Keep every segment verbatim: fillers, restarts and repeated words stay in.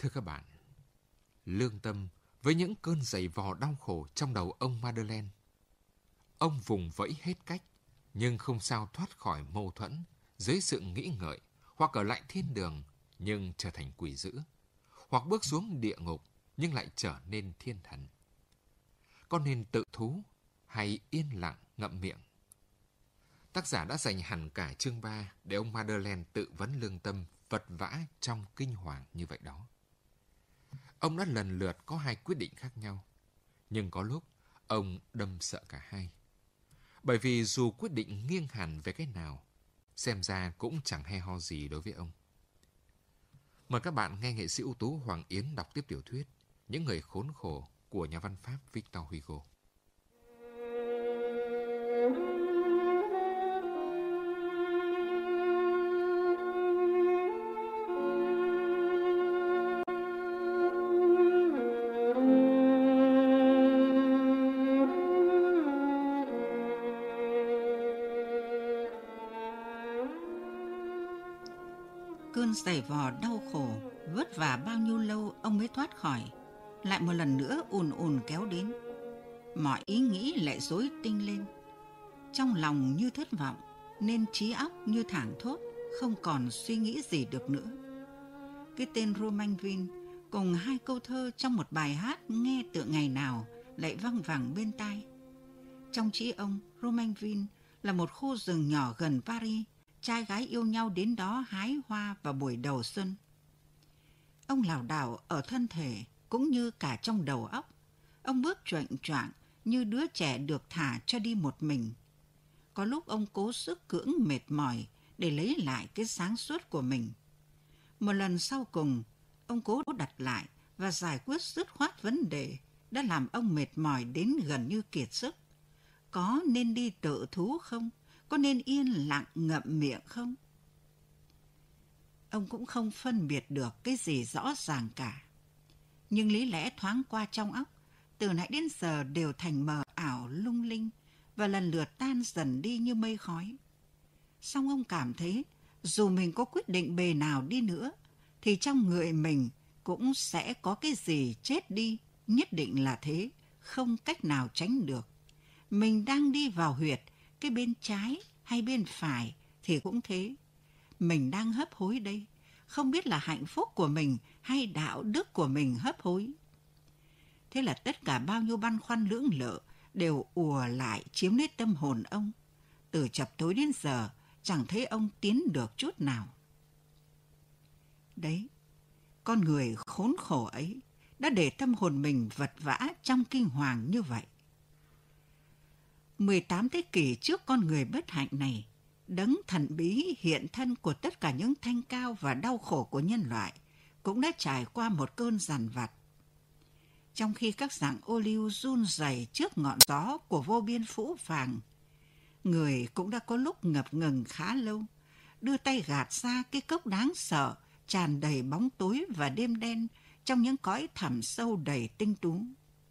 Thưa các bạn, lương tâm với những cơn giày vò đau khổ trong đầu ông Madeleine. Ông vùng vẫy hết cách, nhưng không sao thoát khỏi mâu thuẫn dưới sự nghĩ ngợi, hoặc ở lại thiên đường nhưng trở thành quỷ dữ, hoặc bước xuống địa ngục nhưng lại trở nên thiên thần. Có nên tự thú hay yên lặng ngậm miệng? Tác giả đã dành hẳn cả chương ba để ông Madeleine tự vấn lương tâm vật vã trong kinh hoàng như vậy đó. Ông đã lần lượt có hai quyết định khác nhau, nhưng có lúc ông đâm sợ cả hai. Bởi vì dù quyết định nghiêng hẳn về cái nào, xem ra cũng chẳng hay ho gì đối với ông. Mời các bạn nghe nghệ sĩ ưu tú Hoàng Yến đọc tiếp tiểu thuyết Những người khốn khổ của nhà văn Pháp Victor Hugo. Cơn giày vò đau khổ, vất vả bao nhiêu lâu ông mới thoát khỏi, lại một lần nữa ùn ùn kéo đến. Mọi ý nghĩ lại rối tinh lên. Trong lòng như thất vọng, nên trí óc như thảng thốt, không còn suy nghĩ gì được nữa. Cái tên Romainville cùng hai câu thơ trong một bài hát nghe tựa ngày nào lại văng vẳng bên tai. Trong trí ông, Romainville là một khu rừng nhỏ gần Paris, trai gái yêu nhau đến đó hái hoa vào buổi đầu xuân. Ông lảo đảo ở thân thể cũng như cả trong đầu óc. Ông bước choạng choạng như đứa trẻ được thả cho đi một mình. Có lúc ông cố sức cưỡng mệt mỏi để lấy lại cái sáng suốt của mình. Một lần sau cùng, ông cố đặt lại và giải quyết dứt khoát vấn đề đã làm ông mệt mỏi đến gần như kiệt sức. Có nên đi tự thú không? Có nên yên lặng ngậm miệng không? Ông cũng không phân biệt được cái gì rõ ràng cả. Nhưng lý lẽ thoáng qua trong óc, từ nãy đến giờ đều thành mờ ảo lung linh và lần lượt tan dần đi như mây khói. Song ông cảm thấy dù mình có quyết định bề nào đi nữa, thì trong người mình cũng sẽ có cái gì chết đi, nhất định là thế, không cách nào tránh được. Mình đang đi vào huyệt, cái bên trái hay bên phải thì cũng thế. Mình đang hấp hối đây, không biết là hạnh phúc của mình hay đạo đức của mình hấp hối. Thế là tất cả bao nhiêu băn khoăn lưỡng lự đều ùa lại chiếm lấy tâm hồn ông. Từ chập tối đến giờ chẳng thấy ông tiến được chút nào. Đấy, con người khốn khổ ấy đã để tâm hồn mình vật vã trong kinh hoàng như vậy. mười tám thế kỷ trước con người bất hạnh này, đấng thần bí hiện thân của tất cả những thanh cao và đau khổ của nhân loại cũng đã trải qua một cơn dằn vặt. Trong khi các dạng ô liu run rẩy trước ngọn gió của vô biên phũ phàng, người cũng đã có lúc ngập ngừng khá lâu, đưa tay gạt ra cái cốc đáng sợ tràn đầy bóng tối và đêm đen trong những cõi thẳm sâu đầy tinh tú.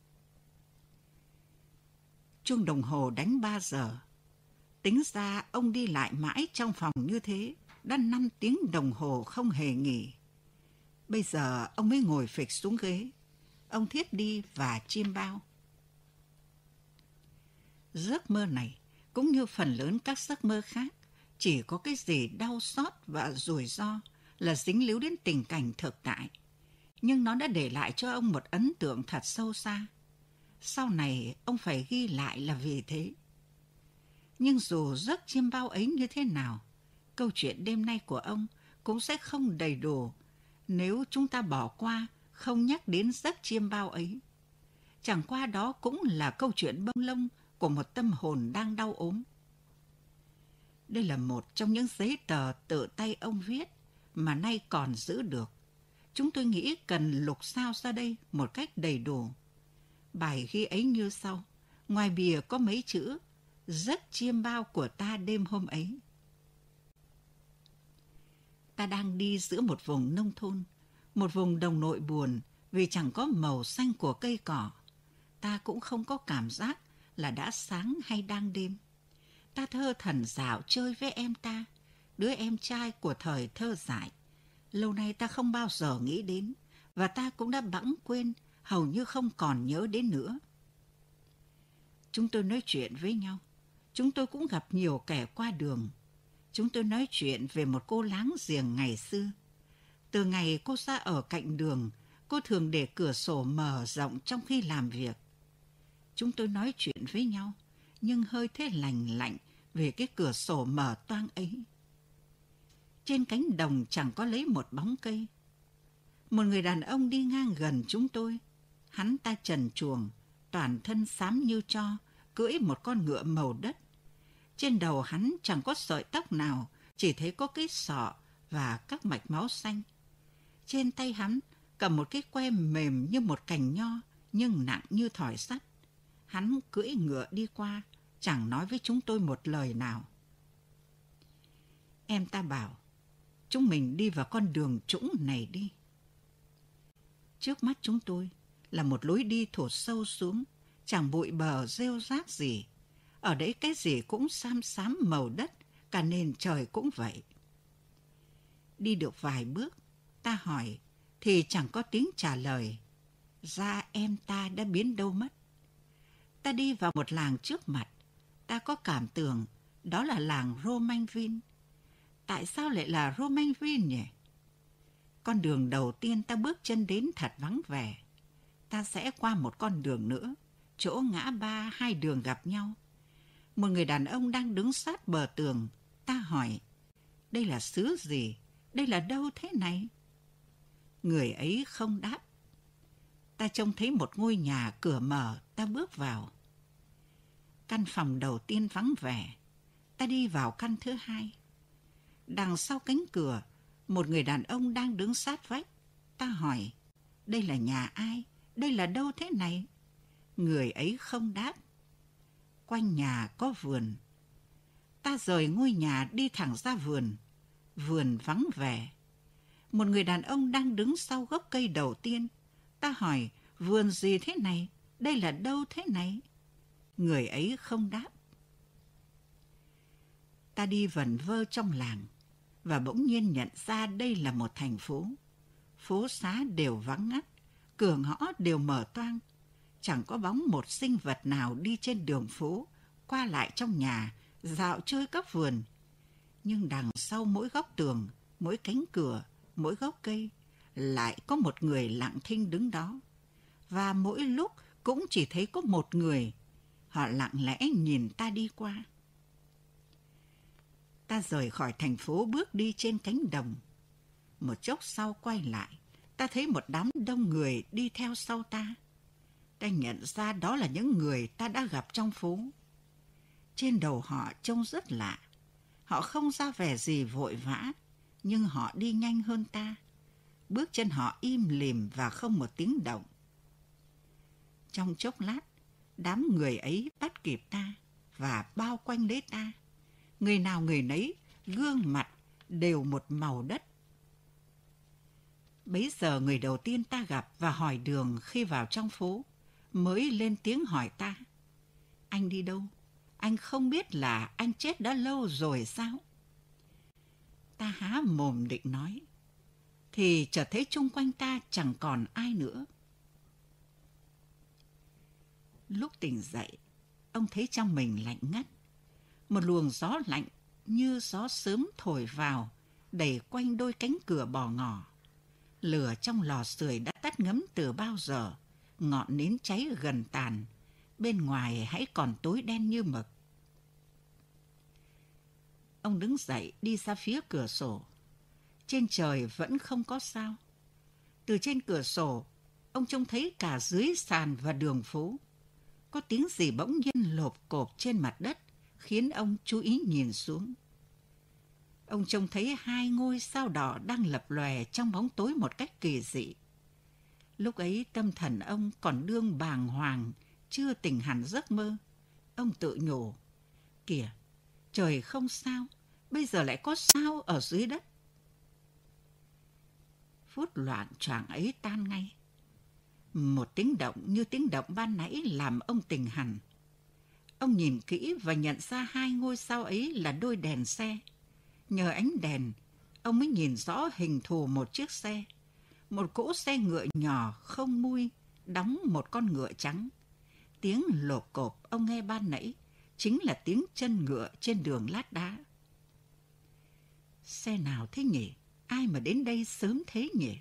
Chuông đồng hồ đánh ba giờ. Tính ra ông đi lại mãi trong phòng như thế, đã năm tiếng đồng hồ không hề nghỉ. Bây giờ ông mới ngồi phịch xuống ghế. Ông thiếp đi và chiêm bao. Giấc mơ này, cũng như phần lớn các giấc mơ khác, chỉ có cái gì đau xót và rủi ro là dính líu đến tình cảnh thực tại. Nhưng nó đã để lại cho ông một ấn tượng thật sâu xa. Sau này ông phải ghi lại là vì thế. Nhưng dù giấc chiêm bao ấy như thế nào, câu chuyện đêm nay của ông cũng sẽ không đầy đủ nếu chúng ta bỏ qua, không nhắc đến giấc chiêm bao ấy. Chẳng qua đó cũng là câu chuyện bông lông của một tâm hồn đang đau ốm. Đây là một trong những giấy tờ tự tay ông viết mà nay còn giữ được. Chúng tôi nghĩ cần lục sao ra đây một cách đầy đủ. Bài ghi ấy như sau, ngoài bìa có mấy chữ: giấc chiêm bao của ta đêm hôm ấy. Ta đang đi giữa một vùng nông thôn, một vùng đồng nội buồn vì chẳng có màu xanh của cây cỏ. Ta cũng không có cảm giác là đã sáng hay đang đêm. Ta thơ thẩn dạo chơi với em ta, đứa em trai của thời thơ dại. Lâu nay ta không bao giờ nghĩ đến và ta cũng đã bẵng quên, hầu như không còn nhớ đến nữa. Chúng tôi nói chuyện với nhau. Chúng tôi cũng gặp nhiều kẻ qua đường. Chúng tôi nói chuyện về một cô láng giềng ngày xưa. Từ ngày cô ra ở cạnh đường, cô thường để cửa sổ mở rộng trong khi làm việc. Chúng tôi nói chuyện với nhau, nhưng hơi thế lành lạnh về cái cửa sổ mở toang ấy. Trên cánh đồng chẳng có lấy một bóng cây. Một người đàn ông đi ngang gần chúng tôi. Hắn ta trần truồng, toàn thân xám như tro, cưỡi một con ngựa màu đất. Trên đầu hắn chẳng có sợi tóc nào, chỉ thấy có cái sọ và các mạch máu xanh. Trên tay hắn cầm một cái que mềm như một cành nho, nhưng nặng như thỏi sắt. Hắn cưỡi ngựa đi qua, chẳng nói với chúng tôi một lời nào. Em ta bảo, chúng mình đi vào con đường trũng này đi. Trước mắt chúng tôi là một lối đi thổ sâu xuống, chẳng bụi bờ rêu rác gì. Ở đấy cái gì cũng xám xám màu đất, cả nền trời cũng vậy. Đi được vài bước, ta hỏi, thì chẳng có tiếng trả lời. Da em ta đã biến đâu mất. Ta đi vào một làng trước mặt, ta có cảm tưởng đó là làng Romainville. Tại sao lại là Romainville nhỉ? Con đường đầu tiên ta bước chân đến thật vắng vẻ. Ta sẽ qua một con đường nữa, chỗ ngã ba hai đường gặp nhau. Một người đàn ông đang đứng sát bờ tường. Ta hỏi, đây là xứ gì? Đây là đâu thế này? Người ấy không đáp. Ta trông thấy một ngôi nhà cửa mở, ta bước vào. Căn phòng đầu tiên vắng vẻ. Ta đi vào căn thứ hai. Đằng sau cánh cửa, một người đàn ông đang đứng sát vách. Ta hỏi, đây là nhà ai? Đây là đâu thế này? Người ấy không đáp. Quanh nhà có vườn. Ta rời ngôi nhà đi thẳng ra vườn. Vườn vắng vẻ. Một người đàn ông đang đứng sau gốc cây đầu tiên. Ta hỏi, vườn gì thế này? Đây là đâu thế này? Người ấy không đáp. Ta đi vẩn vơ trong làng và bỗng nhiên nhận ra đây là một thành phố. Phố xá đều vắng ngắt, cửa ngõ đều mở toang. Chẳng có bóng một sinh vật nào đi trên đường phố, qua lại trong nhà, dạo chơi các vườn. Nhưng đằng sau mỗi góc tường, mỗi cánh cửa, mỗi gốc cây, lại có một người lặng thinh đứng đó. Và mỗi lúc cũng chỉ thấy có một người. Họ lặng lẽ nhìn ta đi qua. Ta rời khỏi thành phố bước đi trên cánh đồng. Một chốc sau quay lại, ta thấy một đám đông người đi theo sau ta. Ta nhận ra đó là những người ta đã gặp trong phố. Trên đầu họ trông rất lạ. Họ không ra vẻ gì vội vã, nhưng họ đi nhanh hơn ta. Bước chân họ im lìm và không một tiếng động. Trong chốc lát, đám người ấy bắt kịp ta và bao quanh lấy ta. Người nào người nấy, gương mặt đều một màu đất. Bấy giờ người đầu tiên ta gặp và hỏi đường khi vào trong phố mới lên tiếng hỏi ta. Anh đi đâu? Anh không biết là anh chết đã lâu rồi sao? Ta há mồm định nói, thì chợt thấy chung quanh ta chẳng còn ai nữa. Lúc tỉnh dậy, ông thấy trong mình lạnh ngắt. Một luồng gió lạnh như gió sớm thổi vào, đẩy quanh đôi cánh cửa bò ngỏ. Lửa trong lò sưởi đã tắt ngấm từ bao giờ, ngọn nến cháy gần tàn. Bên ngoài hãy còn tối đen như mực. Ông đứng dậy đi ra phía cửa sổ. Trên trời vẫn không có sao. Từ trên cửa sổ, ông trông thấy cả dưới sàn và đường phố. Có tiếng gì bỗng nhiên lộp cộp trên mặt đất, khiến ông chú ý nhìn xuống. Ông trông thấy hai ngôi sao đỏ đang lập lòe trong bóng tối một cách kỳ dị. Lúc ấy tâm thần ông còn đương bàng hoàng, chưa tỉnh hẳn giấc mơ. Ông tự nhủ, kìa, trời không sao, bây giờ lại có sao ở dưới đất. Phút loạn choạng ấy tan ngay. Một tiếng động như tiếng động ban nãy làm ông tỉnh hẳn. Ông nhìn kỹ và nhận ra hai ngôi sao ấy là đôi đèn xe. Nhờ ánh đèn, ông mới nhìn rõ hình thù một chiếc xe. một cỗ xe ngựa nhỏ không mui đóng một con ngựa trắng. Tiếng lộp cộp ông nghe ban nãy chính là tiếng chân ngựa trên đường lát đá. Xe nào thế nhỉ? Ai mà đến đây sớm thế nhỉ?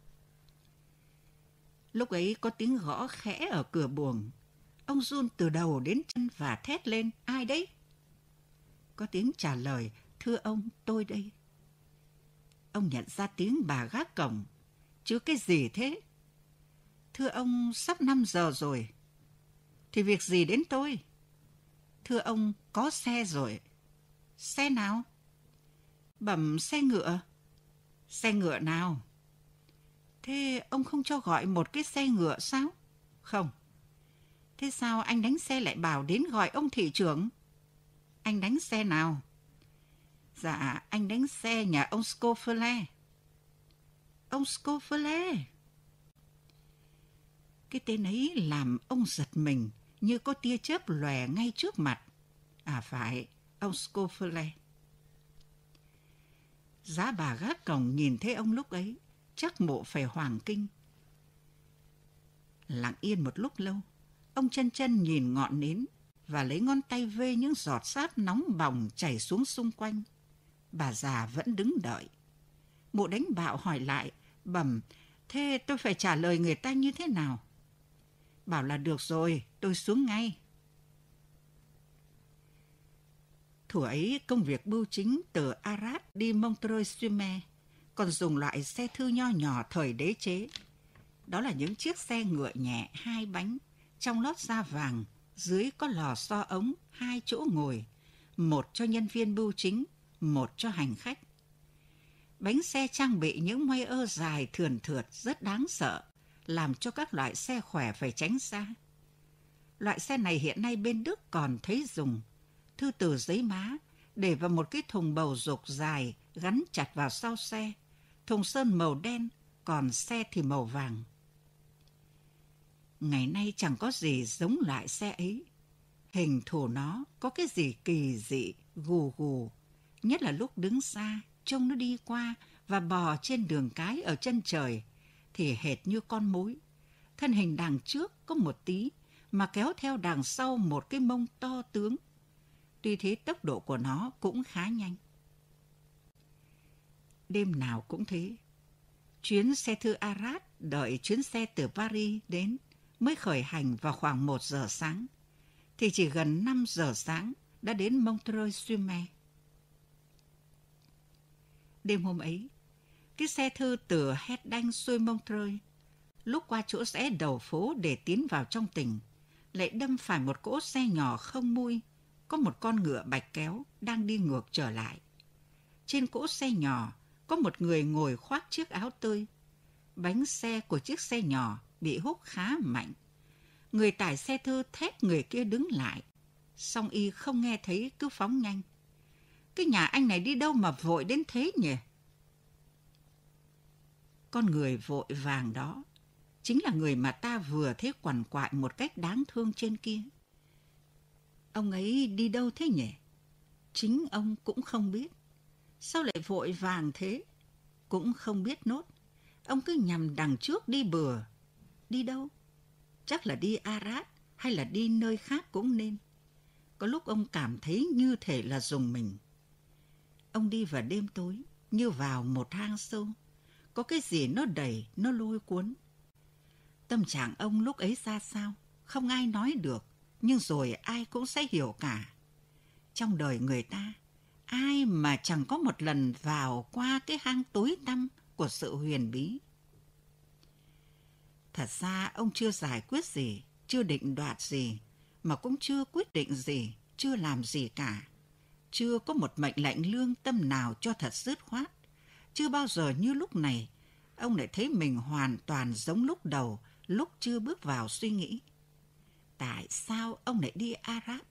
Lúc ấy có tiếng gõ khẽ ở cửa buồng. Ông run từ đầu đến chân và thét lên: Ai đấy? Có tiếng trả lời: Thưa ông, tôi đây. Ông nhận ra tiếng bà gác cổng. Chứ cái gì thế? Thưa ông, sắp năm giờ rồi. Thì việc gì đến tôi? Thưa ông, có xe rồi. Xe nào? Bẩm xe ngựa. Xe ngựa nào? Thế ông không cho gọi một cái xe ngựa sao? Không. Thế sao anh đánh xe lại bảo đến gọi ông thị trưởng? Anh đánh xe nào? Dạ, anh đánh xe nhà ông Scofele. Ông Scofele? Cái tên ấy làm ông giật mình như có tia chớp lòe ngay trước mặt. À phải, ông Scofele. Giá bà gác cổng nhìn thấy ông lúc ấy, chắc mộ phải hoảng kinh. Lặng yên một lúc lâu, ông chân chân nhìn ngọn nến và lấy ngón tay vê những giọt sáp nóng bỏng chảy xuống xung quanh. Bà già vẫn đứng đợi. Mụ đánh bạo hỏi lại: Bẩm, thế tôi phải trả lời người ta như thế nào? Bảo là được rồi, tôi xuống ngay. Thuở ấy công việc bưu chính từ Arras đi Montreuil-sur-Mer còn dùng loại xe thư nho nhỏ thời đế chế. Đó là những chiếc xe ngựa nhẹ hai bánh, trong lót da vàng, dưới có lò xo ống, hai chỗ ngồi, một cho nhân viên bưu chính, một cho hành khách. Bánh xe trang bị những moe ơ dài thườn thượt rất đáng sợ, làm cho các loại xe khỏe phải tránh xa. Loại xe này hiện nay bên Đức còn thấy dùng. Thư từ giấy má để vào một cái thùng bầu dục dài gắn chặt vào sau xe. Thùng sơn màu đen, còn xe thì màu vàng. Ngày nay chẳng có gì giống loại xe ấy. Hình thù nó có cái gì kỳ dị, gù gù. Nhất là lúc đứng xa, trông nó đi qua và bò trên đường cái ở chân trời thì hệt như con mối. Thân hình đằng trước có một tí mà kéo theo đằng sau một cái mông to tướng. Tuy thế tốc độ của nó cũng khá nhanh. Đêm nào cũng thế. Chuyến xe thư Arras đợi chuyến xe từ Paris đến mới khởi hành vào khoảng một giờ sáng. Thì chỉ gần năm giờ sáng đã đến Montreuil-sur-Mer. Đêm hôm ấy, cái xe thư từ Hesdin xuôi Montreuil, lúc qua chỗ rẽ đầu phố để tiến vào trong tỉnh, lại đâm phải một cỗ xe nhỏ không mui, có một con ngựa bạch kéo đang đi ngược trở lại. Trên cỗ xe nhỏ có một người ngồi khoác chiếc áo tơi. Bánh xe của chiếc xe nhỏ bị húc khá mạnh. Người tải xe thư thét người kia đứng lại, song y không nghe thấy cứ phóng nhanh. Cái nhà anh này đi đâu mà vội đến thế nhỉ? Con người vội vàng đó chính là người mà ta vừa thấy quằn quại một cách đáng thương trên kia. Ông ấy đi đâu thế nhỉ? Chính ông cũng không biết. Sao lại vội vàng thế? Cũng không biết nốt. Ông cứ nhằm đằng trước đi bừa. Đi đâu? Chắc là đi Arras hay là đi nơi khác cũng nên. Có lúc ông cảm thấy như thể là rùng mình. Ông đi vào đêm tối, như vào một hang sâu. Có cái gì nó đẩy, nó lôi cuốn. Tâm trạng ông lúc ấy ra sao? Không ai nói được, nhưng rồi ai cũng sẽ hiểu cả. Trong đời người ta, ai mà chẳng có một lần vào qua cái hang tối tăm của sự huyền bí. Thật ra ông chưa giải quyết gì, chưa định đoạt gì, mà cũng chưa quyết định gì, chưa làm gì cả. Chưa có một mệnh lệnh lương tâm nào cho thật dứt khoát. Chưa bao giờ như lúc này, ông lại thấy mình hoàn toàn giống lúc đầu, lúc chưa bước vào suy nghĩ. Tại sao ông lại đi Arras?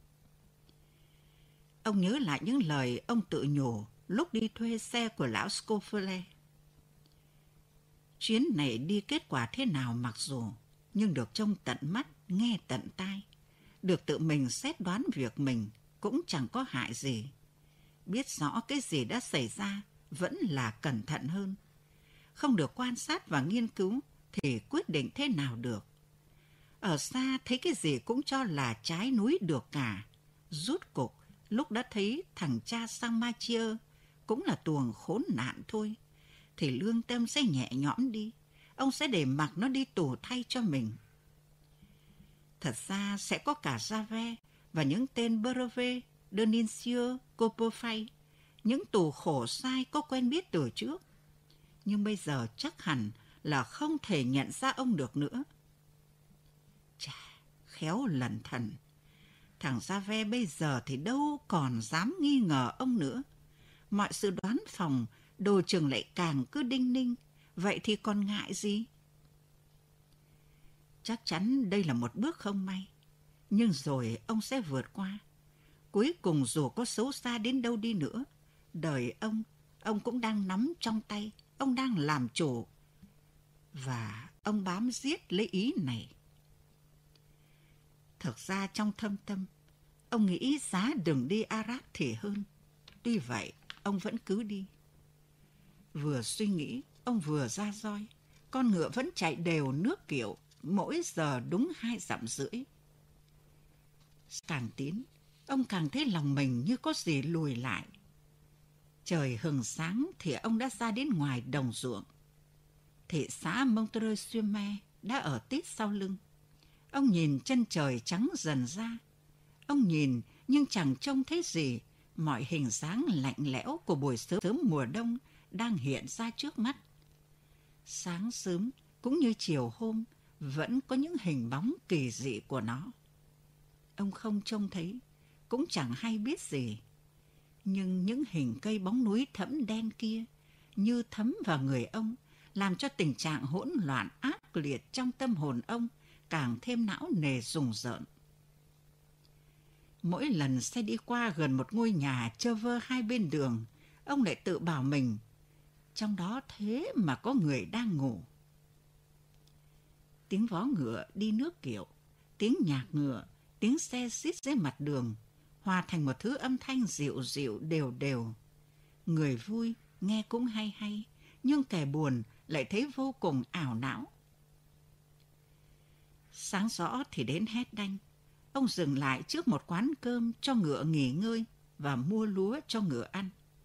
Ông nhớ lại những lời ông tự nhủ lúc đi thuê xe của lão Scofele. Chuyến này đi kết quả thế nào mặc dù, nhưng được trông tận mắt, nghe tận tai. Được tự mình xét đoán việc mình cũng chẳng có hại gì. Biết rõ cái gì đã xảy ra vẫn là cẩn thận hơn. không được quan sát và nghiên cứu thì quyết định thế nào được. Ở xa thấy cái gì cũng cho là trái núi được cả. Rút cục, lúc đã thấy thằng cha Sang Machiơ cũng là tuồng khốn nạn thôi, thì lương tâm sẽ nhẹ nhõm đi. Ông sẽ để mặc nó đi tù thay cho mình. Thật ra sẽ có cả Javert và những tên Brevet, Denicio, Copperfield, những tù khổ sai có quen biết từ trước. Nhưng bây giờ chắc hẳn là không thể nhận ra ông được nữa. Chà, khéo lẩn thần. Thằng Javert bây giờ thì đâu còn dám nghi ngờ ông nữa. Mọi sự đoán phòng, đồ chừng lại càng cứ đinh ninh. Vậy thì còn ngại gì? Chắc chắn đây là một bước không may. Nhưng rồi ông sẽ vượt qua. Cuối cùng dù có xấu xa đến đâu đi nữa, đời ông, ông cũng đang nắm trong tay. Ông đang làm chủ. Và ông bám giết lấy ý này. Thực ra trong thâm tâm, ông nghĩ giá đừng đi Arab thì hơn. Tuy vậy, ông vẫn cứ đi. Vừa suy nghĩ, ông vừa ra roi. Con ngựa vẫn chạy đều nước kiệu, mỗi giờ đúng hai dặm rưỡi. Càng tiến, ông càng thấy lòng mình như có gì lùi lại. Trời hừng sáng thì ông đã ra đến ngoài đồng ruộng. Thị xã Montreuil-sur-Mer đã ở tít sau lưng. Ông nhìn chân trời trắng dần ra. Ông nhìn nhưng chẳng trông thấy gì. Mọi hình dáng lạnh lẽo của buổi sớm, sớm mùa đông đang hiện ra trước mắt. Sáng sớm cũng như chiều hôm vẫn có những hình bóng kỳ dị của nó. Ông không trông thấy, cũng chẳng hay biết gì. Nhưng những hình cây bóng núi thẫm đen kia như thấm vào người ông, làm cho tình trạng hỗn loạn ác liệt trong tâm hồn ông càng thêm não nề rùng rợn. Mỗi lần xe đi qua gần một ngôi nhà trơ vơ hai bên đường, ông lại tự bảo mình, trong đó thế mà có người đang ngủ. Tiếng vó ngựa đi nước kiệu, tiếng nhạc ngựa, tiếng xe xít dưới mặt đường, hòa thành một thứ âm thanh dịu dịu đều đều. Người vui nghe cũng hay hay, nhưng kẻ buồn lại thấy vô cùng ảo não. Sáng rõ thì đến hét đanh. Ông dừng lại trước một quán cơm cho ngựa nghỉ ngơi và mua lúa cho ngựa ăn.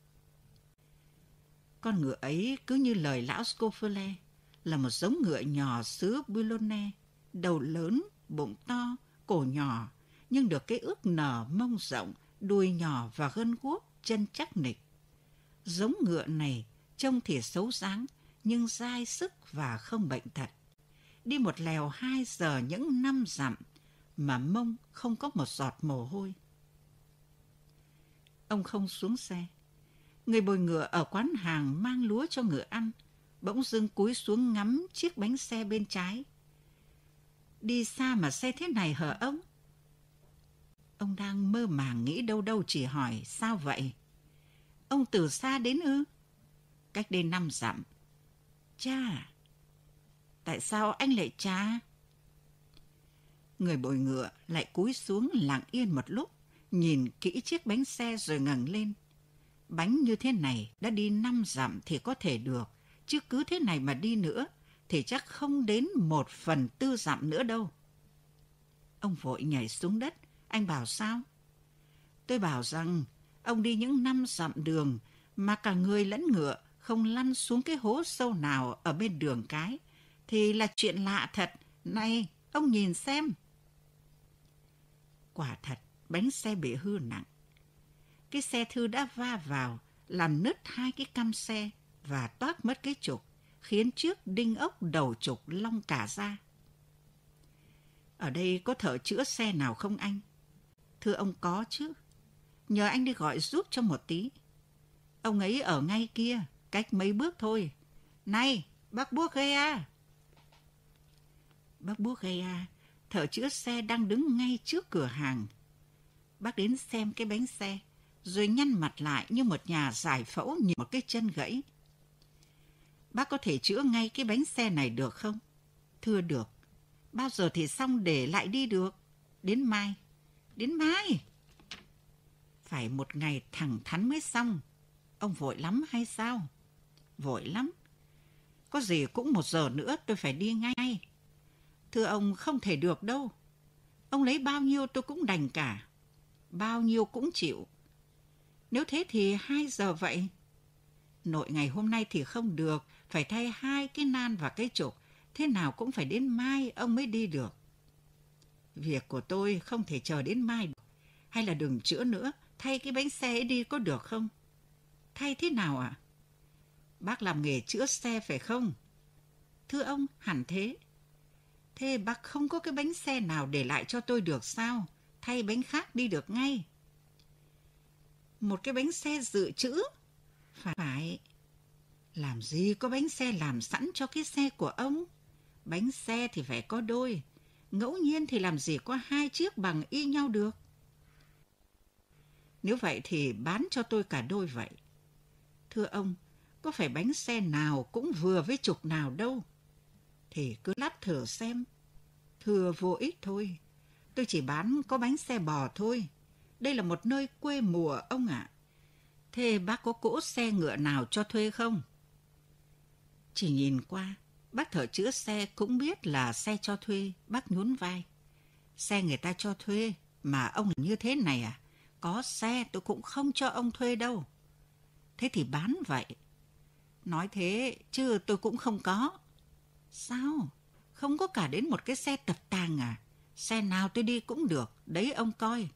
Con ngựa ấy cứ như lời lão Scofele, là một giống ngựa nhỏ xứ Boulogne, đầu lớn, bụng to, cổ nhỏ, nhưng được cái ức nở mông rộng, đuôi nhỏ và gân guốc, chân chắc nịch. Giống ngựa này trông thì xấu dáng, nhưng dai sức và không bệnh tật. Đi một lèo hai giờ những năm dặm, mà mông không có một giọt mồ hôi. Ông không xuống xe. Người bồi ngựa ở quán hàng mang lúa cho ngựa ăn, bỗng dưng cúi xuống ngắm chiếc bánh xe bên trái. Đi xa mà xe thế này hả ông? Ông đang mơ màng nghĩ đâu đâu chỉ hỏi sao vậy? Ông từ xa đến ư? Cách đây năm dặm. Chà, tại sao anh lại chà? Người bồi ngựa lại cúi xuống lặng yên một lúc, nhìn kỹ chiếc bánh xe rồi ngẩng lên. Bánh như thế này đã đi năm dặm thì có thể được, chứ cứ thế này mà đi nữa thì chắc không đến một phần tư dặm nữa đâu. Ông vội nhảy xuống đất. Anh bảo sao? Tôi bảo rằng ông đi những năm dặm đường mà cả người lẫn ngựa không lăn xuống cái hố sâu nào ở bên đường cái thì là chuyện lạ thật. Này, ông nhìn xem. Quả thật, bánh xe bị hư nặng. Cái xe thư đã va vào, làm nứt hai cái căm xe và toác mất cái trục, khiến chiếc đinh ốc đầu trục long cả ra. Ở đây có thợ chữa xe nào không anh? Thưa ông có chứ. Nhờ anh đi gọi giúp cho một tí. Ông ấy ở ngay kia, cách mấy bước thôi. Này, bác Bourgeois. Bác Bourgeois, thợ chữa xe đang đứng ngay trước cửa hàng. Bác đến xem cái bánh xe, rồi nhăn mặt lại như một nhà giải phẫu nhìn một cái chân gãy. Bác có thể chữa ngay cái bánh xe này được không? Thưa được. Bao giờ thì xong để lại đi được? Đến mai. Đến mai? Phải một ngày thẳng thắn mới xong. Ông vội lắm hay sao? Vội lắm. Có gì cũng một giờ nữa tôi phải đi ngay. Thưa ông, không thể được đâu. Ông lấy bao nhiêu tôi cũng đành cả. Bao nhiêu cũng chịu. Nếu thế thì hai giờ vậy. Nội ngày hôm nay thì không được, phải thay hai cái nan và cái trục. Thế nào cũng phải đến mai ông mới đi được. Việc của tôi không thể chờ đến mai được. Hay là đừng chữa nữa, thay cái bánh xe ấy đi có được không? Thay thế nào ạ? À? Bác làm nghề chữa xe phải không? Thưa ông, hẳn thế. Thế bác không có cái bánh xe nào để lại cho tôi được sao? Thay bánh khác đi được ngay. Một cái bánh xe dự trữ? Phải. Làm gì có bánh xe làm sẵn cho cái xe của ông? Bánh xe thì phải có đôi. Ngẫu nhiên thì làm gì có hai chiếc bằng y nhau được. Nếu vậy thì bán cho tôi cả đôi vậy. Thưa ông, có phải bánh xe nào cũng vừa với trục nào đâu. Thì cứ lắp thử xem. Thưa vô ích thôi. Tôi chỉ bán có bánh xe bò thôi. Đây là một nơi quê mùa ông ạ. À. Thế bác có cỗ xe ngựa nào cho thuê không? Chỉ nhìn qua, bác thợ chữa xe cũng biết là xe cho thuê. Bác nhún vai. Xe người ta cho thuê, mà ông như thế này à? Có xe tôi cũng không cho ông thuê đâu. Thế thì bán vậy. Nói thế chứ tôi cũng không có. Sao? Không có cả đến một cái xe tập tàng à? Xe nào tôi đi cũng được, đấy ông coi.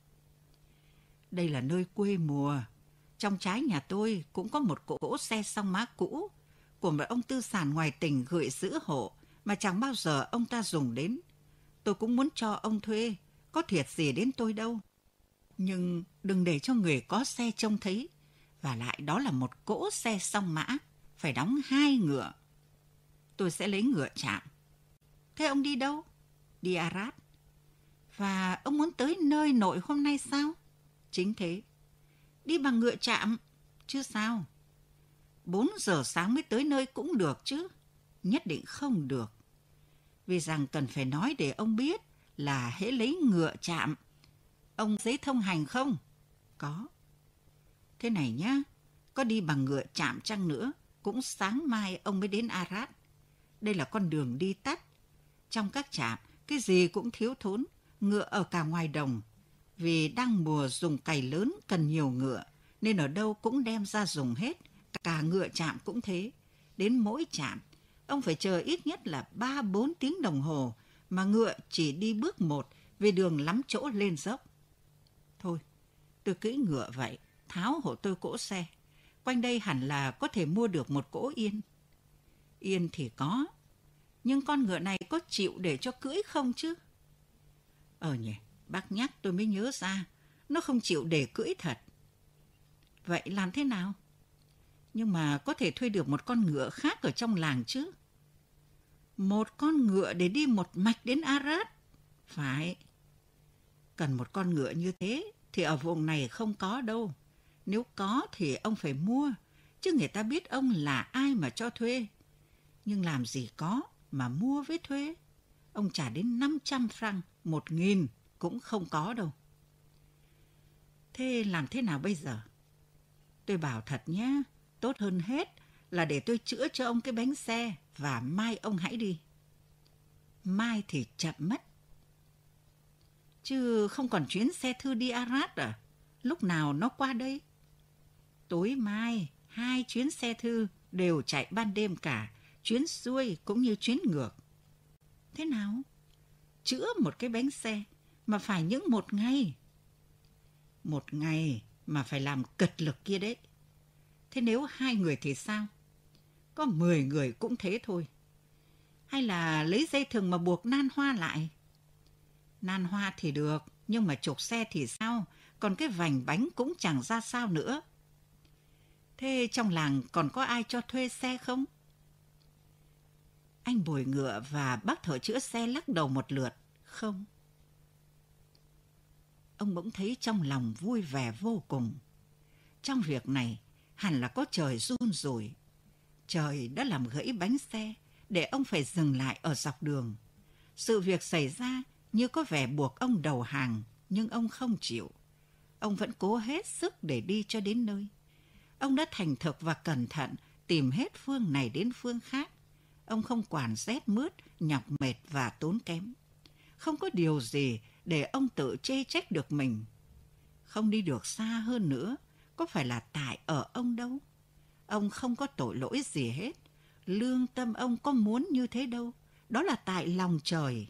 Đây là nơi quê mùa. Trong trái nhà tôi cũng có một cỗ xe song má cũ của một ông tư sản ngoài tỉnh gửi giữ hộ mà chẳng bao giờ ông ta dùng đến. Tôi cũng muốn cho ông thuê, có thiệt gì đến tôi đâu. Nhưng đừng để cho người có xe trông thấy. Và lại đó là một cỗ xe song mã, phải đóng hai ngựa. Tôi sẽ lấy ngựa chạm. Thế ông đi đâu? Đi Arad. Và ông muốn tới nơi nội hôm nay sao? Chính thế. Đi bằng ngựa chạm, chứ sao? Bốn giờ sáng mới tới nơi cũng được chứ. Nhất định không được. Vì rằng cần phải nói để ông biết là hễ lấy ngựa chạm. Ông giấy thông hành không? Có. Thế này nhá, có đi bằng ngựa chạm chăng nữa, cũng sáng mai ông mới đến Arad. Đây là con đường đi tắt. Trong các trạm, cái gì cũng thiếu thốn, ngựa ở cả ngoài đồng. Vì đang mùa dùng cày lớn cần nhiều ngựa, nên ở đâu cũng đem ra dùng hết. Cả ngựa trạm cũng thế. Đến mỗi trạm, ông phải chờ ít nhất là ba bốn tiếng đồng hồ, mà ngựa chỉ đi bước một vì đường lắm chỗ lên dốc. Thôi, tôi cưỡi ngựa vậy, tháo hộ tôi cỗ xe. Quanh đây hẳn là có thể mua được một cỗ yên. Yên thì có, nhưng con ngựa này có chịu để cho cưỡi không chứ? Ờ nhỉ, bác nhắc tôi mới nhớ ra, nó không chịu để cưỡi thật. Vậy làm thế nào? Nhưng mà có thể thuê được một con ngựa khác ở trong làng chứ? Một con ngựa để đi một mạch đến Arad? Phải. Cần một con ngựa như thế thì ở vùng này không có đâu. Nếu có thì ông phải mua, chứ người ta biết ông là ai mà cho thuê. Nhưng làm gì có mà mua với thuê. Ông trả đến năm trăm franc, một nghìn cũng không có đâu. Thế làm thế nào bây giờ? Tôi bảo thật nhé, tốt hơn hết là để tôi chữa cho ông cái bánh xe và mai ông hãy đi. Mai thì chậm mất. Chứ không còn chuyến xe thư đi Arad à? Lúc nào nó qua đây? Tối mai, hai chuyến xe thư đều chạy ban đêm cả, chuyến xuôi cũng như chuyến ngược. Thế nào? Chữa một cái bánh xe mà phải những một ngày. Một ngày mà phải làm cật lực kia đấy. Thế nếu hai người thì sao? Có mười người cũng thế thôi. Hay là lấy dây thừng mà buộc nan hoa lại? Nan hoa thì được, nhưng mà trục xe thì sao? Còn cái vành bánh cũng chẳng ra sao nữa. Thế trong làng còn có ai cho thuê xe không? Anh bồi ngựa và bác thợ chữa xe lắc đầu một lượt. Không. Ông bỗng thấy trong lòng vui vẻ vô cùng. Trong việc này hẳn là có trời run rủi. Trời đã làm gãy bánh xe để ông phải dừng lại ở dọc đường. Sự việc xảy ra như có vẻ buộc ông đầu hàng, nhưng ông không chịu. Ông vẫn cố hết sức để đi cho đến nơi. Ông đã thành thực và cẩn thận tìm hết phương này đến phương khác. Ông không quản rét mướt, nhọc mệt và tốn kém. Không có điều gì để ông tự chê trách được mình. Không đi được xa hơn nữa, có phải là tại ở ông đâu. Ông không có tội lỗi gì hết. Lương tâm ông có muốn như thế đâu. Đó là tại lòng trời.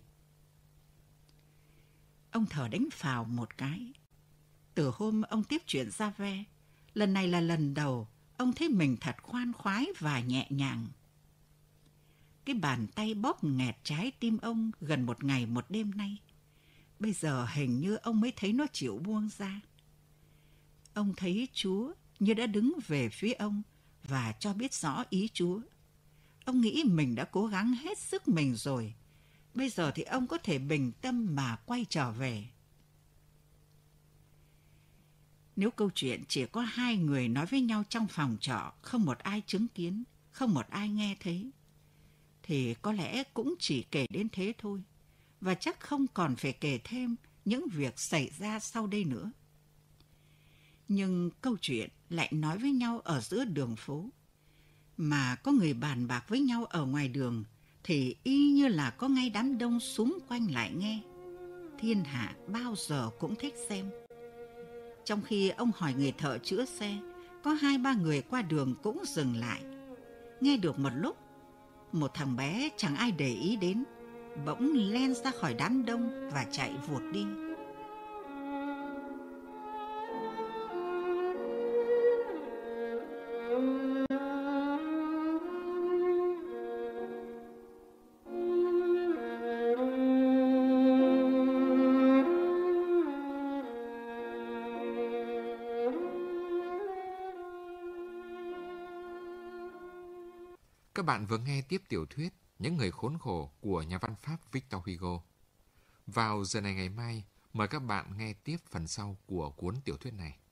Ông thở đánh phào một cái. Từ hôm ông tiếp chuyện ra ve, lần này là lần đầu ông thấy mình thật khoan khoái và nhẹ nhàng. Cái bàn tay bóp nghẹt trái tim ông gần một ngày một đêm nay. Bây giờ hình như ông mới thấy nó chịu buông ra. Ông thấy Chúa như đã đứng về phía ông và cho biết rõ ý Chúa. Ông nghĩ mình đã cố gắng hết sức mình rồi. Bây giờ thì ông có thể bình tâm mà quay trở về. Nếu câu chuyện chỉ có hai người nói với nhau trong phòng trọ, không một ai chứng kiến, không một ai nghe thấy, thì có lẽ cũng chỉ kể đến thế thôi, và chắc không còn phải kể thêm những việc xảy ra sau đây nữa. Nhưng câu chuyện lại nói với nhau ở giữa đường phố, mà có người bàn bạc với nhau ở ngoài đường, thì y như là có ngay đám đông xúm quanh lại nghe. Thiên hạ bao giờ cũng thích xem. Trong khi ông hỏi người thợ chữa xe, có hai ba người qua đường cũng dừng lại. Nghe được một lúc, một thằng bé chẳng ai để ý đến, bỗng len ra khỏi đám đông và chạy vụt đi. Các bạn vừa nghe tiếp tiểu thuyết Những người khốn khổ của nhà văn Pháp Victor Hugo. Vào giờ này ngày mai, mời các bạn nghe tiếp phần sau của cuốn tiểu thuyết này.